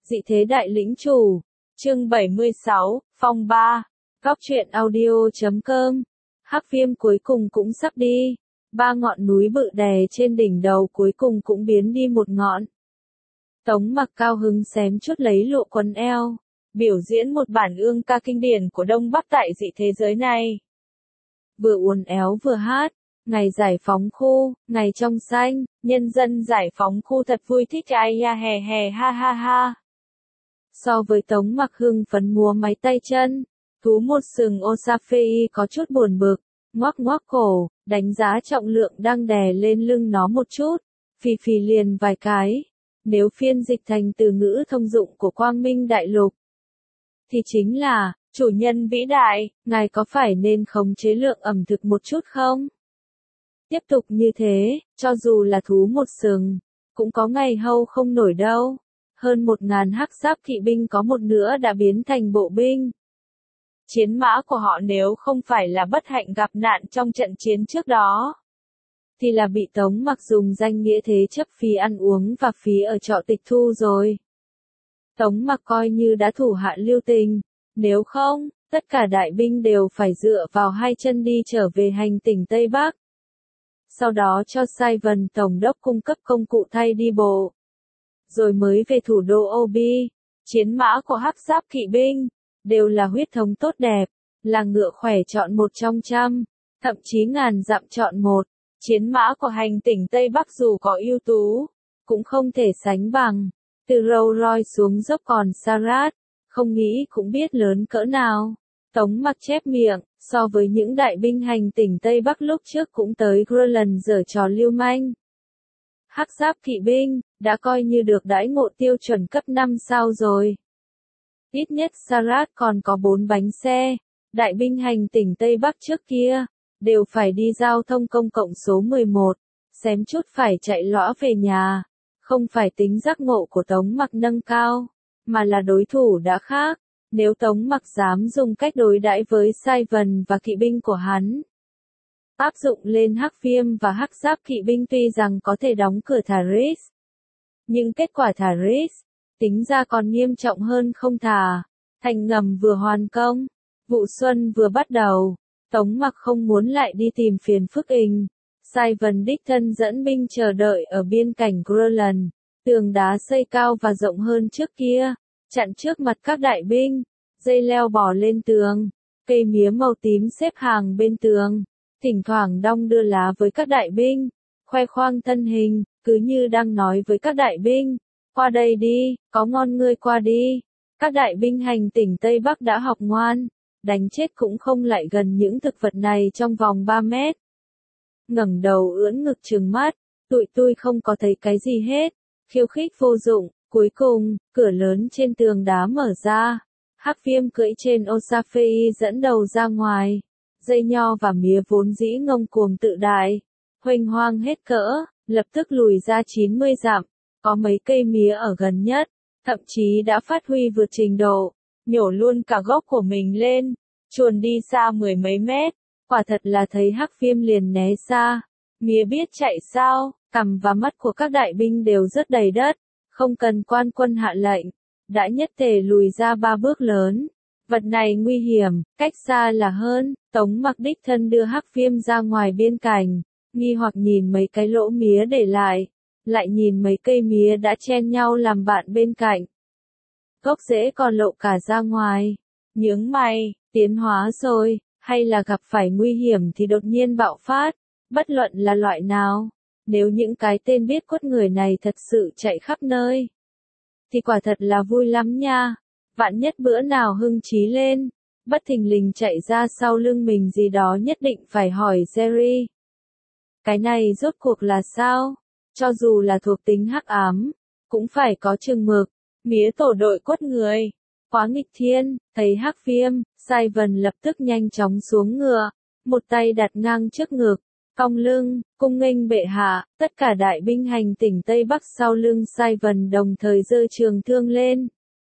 Dị thế đại lĩnh chủ. Chương 76, Phong 3. Góc truyện audio.com. Hắc Viêm cuối cùng cũng sắp đi. 3 ngọn núi bự đè trên đỉnh đầu cuối cùng cũng biến đi một ngọn. Tống Mặc cao hứng xém chút lấy lụa quấn eo, biểu diễn một bản ương ca kinh điển của Đông Bắc tại dị thế giới này. Vừa uốn éo vừa hát, ngày giải phóng khu, ngày trong xanh, nhân dân giải phóng khu thật vui thích ai ya hè hè ha ha ha. So với Tống Mặc hưng phấn múa máy tay chân, thú một sừng Osafei có chút buồn bực, ngoắc ngoắc cổ, đánh giá trọng lượng đang đè lên lưng nó một chút, phì phì liền vài cái. Nếu phiên dịch thành từ ngữ thông dụng của Quang Minh Đại Lục, thì chính là, chủ nhân vĩ đại, ngài có phải nên khống chế lượng ẩm thực một chút không? Tiếp tục như thế, cho dù là thú một sừng, cũng có ngày hâu không nổi đâu. Hơn 1000 hắc giáp kỵ binh có một nửa đã biến thành bộ binh. Chiến mã của họ nếu không phải là bất hạnh gặp nạn trong trận chiến trước đó, thì là bị Tống Mặc dùng danh nghĩa thế chấp phí ăn uống và phí ở trọ tịch thu rồi. Tống Mặc coi như đã thủ hạ lưu tình, nếu không, tất cả đại binh đều phải dựa vào hai chân đi trở về hành tỉnh Tây Bắc. Sau đó cho Sai Vân Tổng đốc cung cấp công cụ thay đi bộ. Rồi mới về thủ đô Obi, chiến mã của hắc giáp kỵ binh, đều là huyết thống tốt đẹp, là ngựa khỏe chọn 1 trong 100, thậm chí ngàn dặm chọn 1. Chiến mã của hành tỉnh Tây Bắc dù có ưu tú, cũng không thể sánh bằng. Từ Rolls Royce xuống dốc còn Sarat, không nghĩ cũng biết lớn cỡ nào. Tống Mặc chép miệng, so với những đại binh hành tỉnh Tây Bắc lúc trước cũng tới Greenland giở trò lưu manh. Hắc giáp kỵ binh, đã coi như được đãi ngộ tiêu chuẩn cấp 5 sao rồi. Ít nhất Sarat còn có 4 bánh xe, đại binh hành tỉnh Tây Bắc trước kia, đều phải đi giao thông công cộng số 11, xém chút phải chạy lõa về nhà. Không phải tính giác ngộ của Tống Mặc nâng cao, mà là đối thủ đã khác. Nếu Tống Mặc dám dùng cách đối đãi với Sai Vân và kỵ binh của hắn, áp dụng lên Hắc Viêm và hắc giáp kỵ binh tuy rằng có thể đóng cửa thả risk, nhưng kết quả thả risk, tính ra còn nghiêm trọng hơn không thả. Thành ngầm vừa hoàn công, vụ xuân vừa bắt đầu, Tống Mặc không muốn lại đi tìm phiền phức ình. Sai Vân đích thân dẫn binh chờ đợi ở biên cảnh Greenland, tường đá xây cao và rộng hơn trước kia, chặn trước mặt các đại binh, dây leo bò lên tường, cây mía màu tím xếp hàng bên tường, thỉnh thoảng đong đưa lá với các đại binh, khoe khoang thân hình, cứ như đang nói với các đại binh, qua đây đi, có ngon ngươi qua đi. Các đại binh hành tỉnh Tây Bắc đã học ngoan, đánh chết cũng không lại gần những thực vật này trong vòng 3 mét. Ngẩng đầu ưỡn ngực trừng mắt, tụi tôi không có thấy cái gì hết, khiêu khích vô dụng. Cuối cùng, cửa lớn trên tường đá mở ra, Hắc Viêm cưỡi trên Osafei dẫn đầu ra ngoài. Dây nho và mía vốn dĩ ngông cuồng tự đại, huênh hoang hết cỡ, lập tức lùi ra 90 dặm. Có mấy cây mía ở gần nhất, thậm chí đã phát huy vượt trình độ, nhổ luôn cả gốc của mình lên, chuồn đi xa 10 mấy mét. Quả thật là thấy Hắc Viêm liền né xa. Mía biết chạy sao, cằm và mắt của các đại binh đều rất đầy đất, không cần quan quân hạ lệnh, đã nhất tề lùi ra 3 bước lớn. Vật này nguy hiểm, cách xa là hơn. Tống Mặc đích thân đưa Hắc Viêm ra ngoài biên cảnh, nghi hoặc nhìn mấy cái lỗ mía để lại nhìn mấy cây mía đã chen nhau làm bạn bên cạnh. Gốc rễ còn lộ cả ra ngoài, nhướng mày, tiến hóa rồi. Hay là gặp phải nguy hiểm thì đột nhiên bạo phát, bất luận là loại nào. Nếu những cái tên biết quất người này thật sự chạy khắp nơi, thì quả thật là vui lắm nha. Vạn nhất bữa nào hưng trí lên, bất thình lình chạy ra sau lưng mình gì đó nhất định phải hỏi Jerry. Cái này rốt cuộc là sao? Cho dù là thuộc tính hắc ám, cũng phải có chừng mực. Mía tổ đội quất người, quá nghịch thiên. Thấy Hắc Viêm, Sai Vân lập tức nhanh chóng xuống ngựa, một tay đặt ngang trước ngực, cong lưng, cung nghênh bệ hạ. Tất cả đại binh hành tỉnh Tây Bắc sau lưng Sai Vân đồng thời giơ trường thương lên,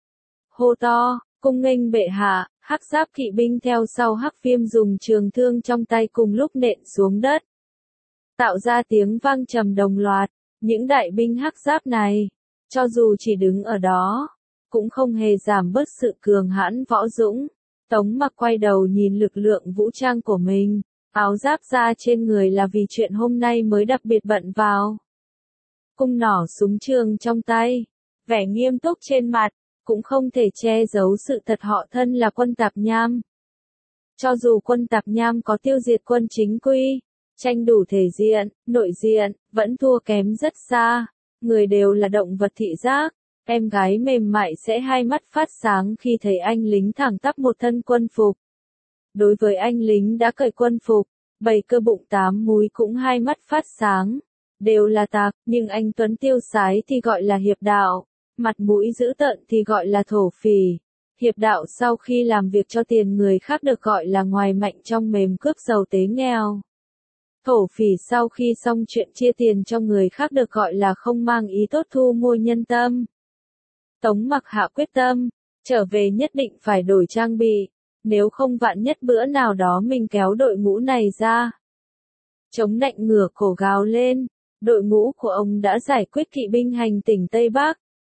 hô to, cung nghênh bệ hạ. Hắc giáp kỵ binh theo sau Hắc Viêm dùng trường thương trong tay cùng lúc nện xuống đất, tạo ra tiếng vang trầm đồng loạt. Những đại binh hắc giáp này, cho dù chỉ đứng ở đó, cũng không hề giảm bớt sự cường hãn võ dũng. Tống Mặc quay đầu nhìn lực lượng vũ trang của mình, áo giáp da trên người là vì chuyện hôm nay mới đặc biệt bận vào. Cung nỏ súng trường trong tay, vẻ nghiêm túc trên mặt, cũng không thể che giấu sự thật họ thân là quân tạp nham. Cho dù quân tạp nham có tiêu diệt quân chính quy, tranh đủ thể diện, nội diện, vẫn thua kém rất xa. Người đều là động vật thị giác, em gái mềm mại sẽ hai mắt phát sáng khi thấy anh lính thẳng tắp một thân quân phục. Đối với anh lính đã cởi quân phục, 7 cơ bụng 8 múi cũng hai mắt phát sáng. Đều là tạc, nhưng anh Tuấn tiêu sái thì gọi là hiệp đạo, mặt mũi dữ tợn thì gọi là thổ phỉ. Hiệp đạo sau khi làm việc cho tiền người khác được gọi là ngoài mạnh trong mềm cướp giàu tế nghèo. Thổ phỉ sau khi xong chuyện chia tiền cho người khác được gọi là không mang ý tốt thu mua nhân tâm. Tống Mặc hạ quyết tâm, trở về nhất định phải đổi trang bị, nếu không vạn nhất bữa nào đó mình kéo đội ngũ này ra. Chống nạnh ngửa cổ gào lên, đội ngũ của ông đã giải quyết kỵ binh hành tỉnh Tây Bắc.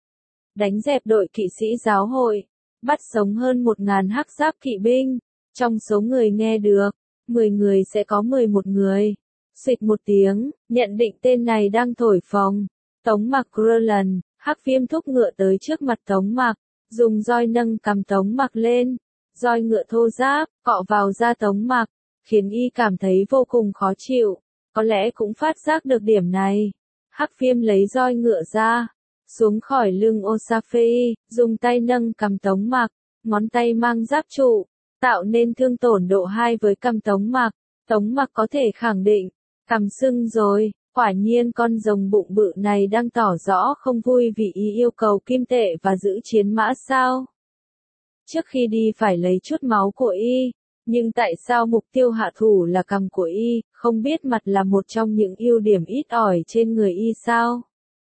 Đánh dẹp đội kỵ sĩ giáo hội, bắt sống hơn 1.000 hắc giáp kỵ binh, trong số người nghe được, 10 người sẽ có 11 người. Xịt một tiếng, nhận định tên này đang thổi phồng. Tống Mặc Roland, Hắc Viêm thúc ngựa tới trước mặt Tống Mặc, dùng roi nâng cầm Tống Mặc lên. Roi ngựa thô ráp, cọ vào da Tống Mặc, khiến y cảm thấy vô cùng khó chịu. Có lẽ cũng phát giác được điểm này. Hắc Viêm lấy roi ngựa ra, xuống khỏi lưng Osafei, dùng tay nâng cầm Tống Mặc, ngón tay mang giáp trụ, tạo nên thương tổn độ 2 với cầm Tống Mặc. Tống Mặc có thể khẳng định, cằm sưng rồi, quả nhiên con rồng bụng bự này đang tỏ rõ không vui vì ý yêu cầu kim tệ và giữ chiến mã sao. Trước khi đi phải lấy chút máu của y, nhưng tại sao mục tiêu hạ thủ là cằm của y, không biết mặt là một trong những ưu điểm ít ỏi trên người y sao?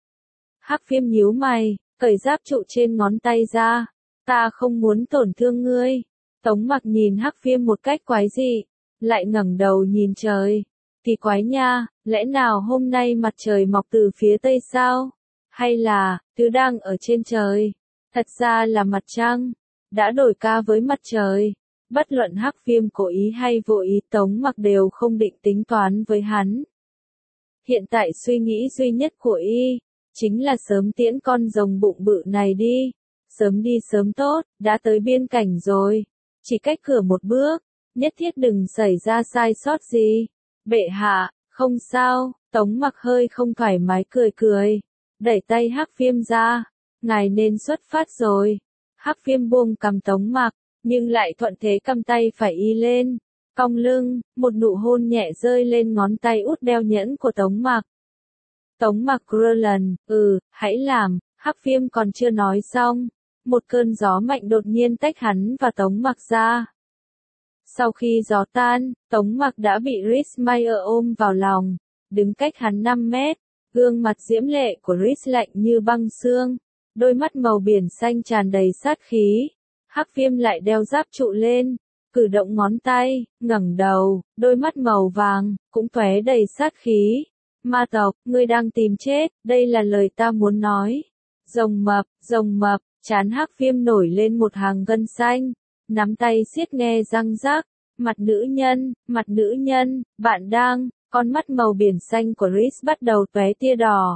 Hắc Viêm nhíu mày, cởi giáp trụ trên ngón tay ra, ta không muốn tổn thương ngươi. Tống Mặc nhìn Hắc Viêm một cách quái dị, lại ngẩng đầu nhìn trời. Kỳ quái nha, lẽ nào hôm nay mặt trời mọc từ phía tây sao? Hay là, thứ đang ở trên trời? Thật ra là mặt trăng, đã đổi ca với mặt trời. Bất luận Hắc Viêm cố ý hay vô ý, Tống Mặc đều không định tính toán với hắn. Hiện tại suy nghĩ duy nhất của y, chính là sớm tiễn con rồng bụng bự này đi. Sớm đi sớm tốt, đã tới biên cảnh rồi. Chỉ cách cửa một bước, nhất thiết đừng xảy ra sai sót gì. Bệ hạ, không sao. Tống Mặc hơi không thoải mái cười cười, đẩy tay Hắc Viêm ra. Ngài nên xuất phát rồi. Hắc Viêm buông cầm Tống Mặc, nhưng lại thuận thế cầm tay phải y lên, cong lưng, một nụ hôn nhẹ rơi lên ngón tay út đeo nhẫn của Tống Mặc. Tống Mặc Roland, hãy làm. Hắc Viêm còn chưa nói xong, một cơn gió mạnh đột nhiên tách hắn và Tống Mặc ra. Sau khi gió tan, Tống Mặc đã bị Rhys Meyer ôm vào lòng, đứng cách hắn 5 mét, gương mặt diễm lệ của Rhys lạnh như băng xương, đôi mắt màu biển xanh tràn đầy sát khí. Hắc Viêm lại đeo giáp trụ lên, cử động ngón tay, ngẩng đầu, đôi mắt màu vàng, cũng tóe đầy sát khí. Ma tộc, ngươi đang tìm chết, đây là lời ta muốn nói. Rồng mập, trán Hắc Viêm nổi lên một hàng gân xanh, nắm tay siết nghe răng rác, mặt nữ nhân, bạn đang, con mắt màu biển xanh của Rhys bắt đầu tóe tia đỏ.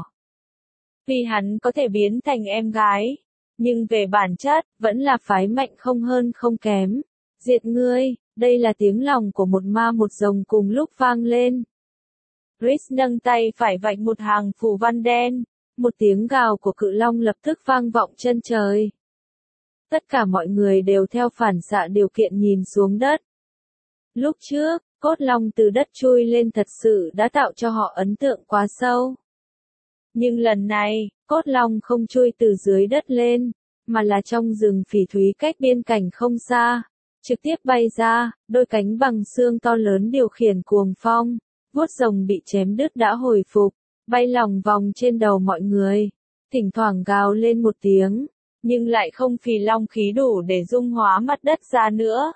Vì hắn có thể biến thành em gái, nhưng về bản chất, vẫn là phái mạnh không hơn không kém. Diệt ngươi, đây là tiếng lòng của một ma một rồng cùng lúc vang lên. Rhys nâng tay phải vạch một hàng phù văn đen, một tiếng gào của cự long lập tức vang vọng chân trời. Tất cả mọi người đều theo phản xạ điều kiện nhìn xuống đất. Lúc trước, cốt long từ đất chui lên thật sự đã tạo cho họ ấn tượng quá sâu. Nhưng lần này, cốt long không chui từ dưới đất lên, mà là trong rừng phỉ thúy cách biên cảnh không xa, trực tiếp bay ra, đôi cánh bằng xương to lớn điều khiển cuồng phong, vuốt rồng bị chém đứt đã hồi phục, bay lòng vòng trên đầu mọi người, thỉnh thoảng gào lên một tiếng, nhưng lại không phì long khí đủ để dung hóa mặt đất ra nữa.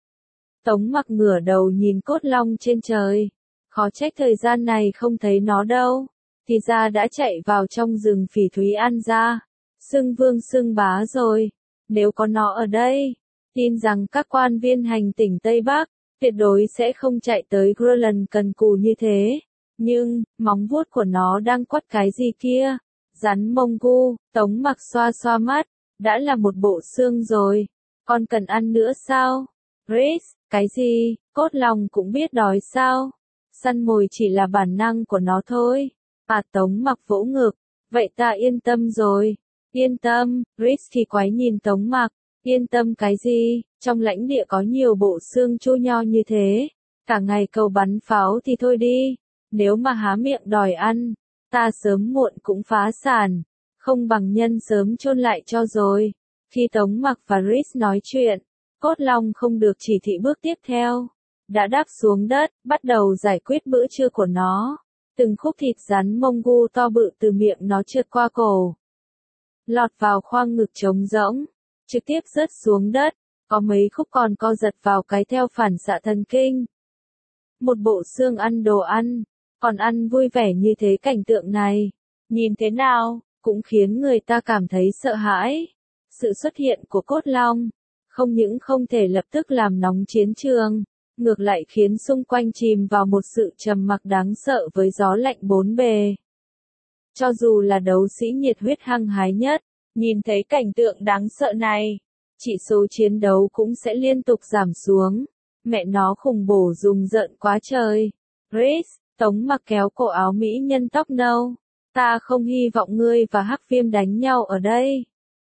Tống Mặc ngửa đầu nhìn cốt long trên trời, khó trách thời gian này không thấy nó đâu, thì ra đã chạy vào trong rừng phỉ thúy ăn ra. xưng vương xưng bá rồi. Nếu có nó ở đây, tin rằng các quan viên hành tỉnh Tây Bắc, tuyệt đối sẽ không chạy tới Greenland cần cù như thế. Nhưng, móng vuốt của nó đang quắt cái gì kia? Rắn mông gu, Tống Mặc xoa xoa mắt, đã là một bộ xương rồi. Con cần ăn nữa sao? Rhys, cái gì? Cốt lòng cũng biết đói sao? Săn mồi chỉ là bản năng của nó thôi. Tống Mặc vỗ ngực. Vậy ta yên tâm rồi. Yên tâm, Rhys thì quái nhìn Tống Mặc. Yên tâm cái gì? Trong lãnh địa có nhiều bộ xương chua nho như thế. Cả ngày cầu bắn pháo thì thôi đi. Nếu mà há miệng đòi ăn, ta sớm muộn cũng phá sản. Không bằng nhân sớm chôn lại cho rồi. Khi Tống Mặc và Rhys nói chuyện, Cốt Long không được chỉ thị bước tiếp theo. Đã đáp xuống đất, bắt đầu giải quyết bữa trưa của nó. Từng khúc thịt rắn mông gu to bự từ miệng nó trượt qua cổ, lọt vào khoang ngực trống rỗng, trực tiếp rớt xuống đất, có mấy khúc còn co giật vào cái theo phản xạ thần kinh. Một bộ xương ăn đồ ăn, còn ăn vui vẻ như thế, cảnh tượng này, nhìn thế nào, cũng khiến người ta cảm thấy sợ hãi. Sự xuất hiện của Cốt Long, không những không thể lập tức làm nóng chiến trường, ngược lại khiến xung quanh chìm vào một sự trầm mặc đáng sợ với gió lạnh bốn bề. Cho dù là đấu sĩ nhiệt huyết hăng hái nhất, nhìn thấy cảnh tượng đáng sợ này, chỉ số chiến đấu cũng sẽ liên tục giảm xuống. Mẹ nó khủng bổ rùng rợn quá trời. Rhys, Tống Mặc kéo cổ áo mỹ nhân tóc nâu. Ta không hy vọng ngươi và Hắc Viêm đánh nhau ở đây.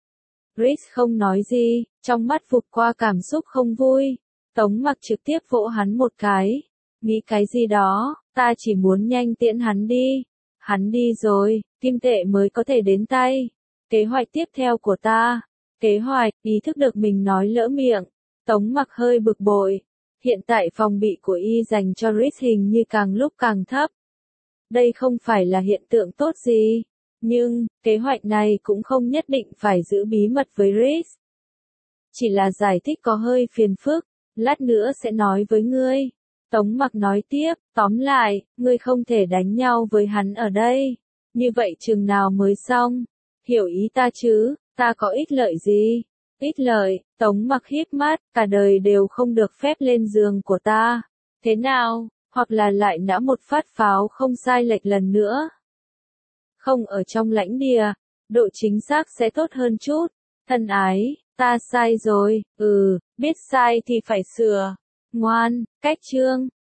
Rhys không nói gì, trong mắt vụt qua cảm xúc không vui. Tống Mặc trực tiếp vỗ hắn một cái. Nghĩ cái gì đó, ta chỉ muốn nhanh tiễn hắn đi. Hắn đi rồi, kim tệ mới có thể đến tay. Kế hoạch tiếp theo của ta. Kế hoạch, ý thức được mình nói lỡ miệng. Tống Mặc hơi bực bội. Hiện tại phòng bị của y dành cho Rhys hình như càng lúc càng thấp. Đây không phải là hiện tượng tốt gì. Nhưng, kế hoạch này cũng không nhất định phải giữ bí mật với Rhys. Chỉ là giải thích có hơi phiền phức. Lát nữa sẽ nói với ngươi. Tống Mặc nói tiếp, tóm lại, ngươi không thể đánh nhau với hắn ở đây. Như vậy chừng nào mới xong? Hiểu ý ta chứ, ta có ích lợi gì? Ích lợi, Tống Mặc híp mắt, cả đời đều không được phép lên giường của ta. Thế nào, hoặc là lại nã một phát pháo không sai lệch lần nữa. Không ở trong lãnh địa, độ chính xác sẽ tốt hơn chút. Thân ái, ta sai rồi, biết sai thì phải sửa. Ngoan, cách chương.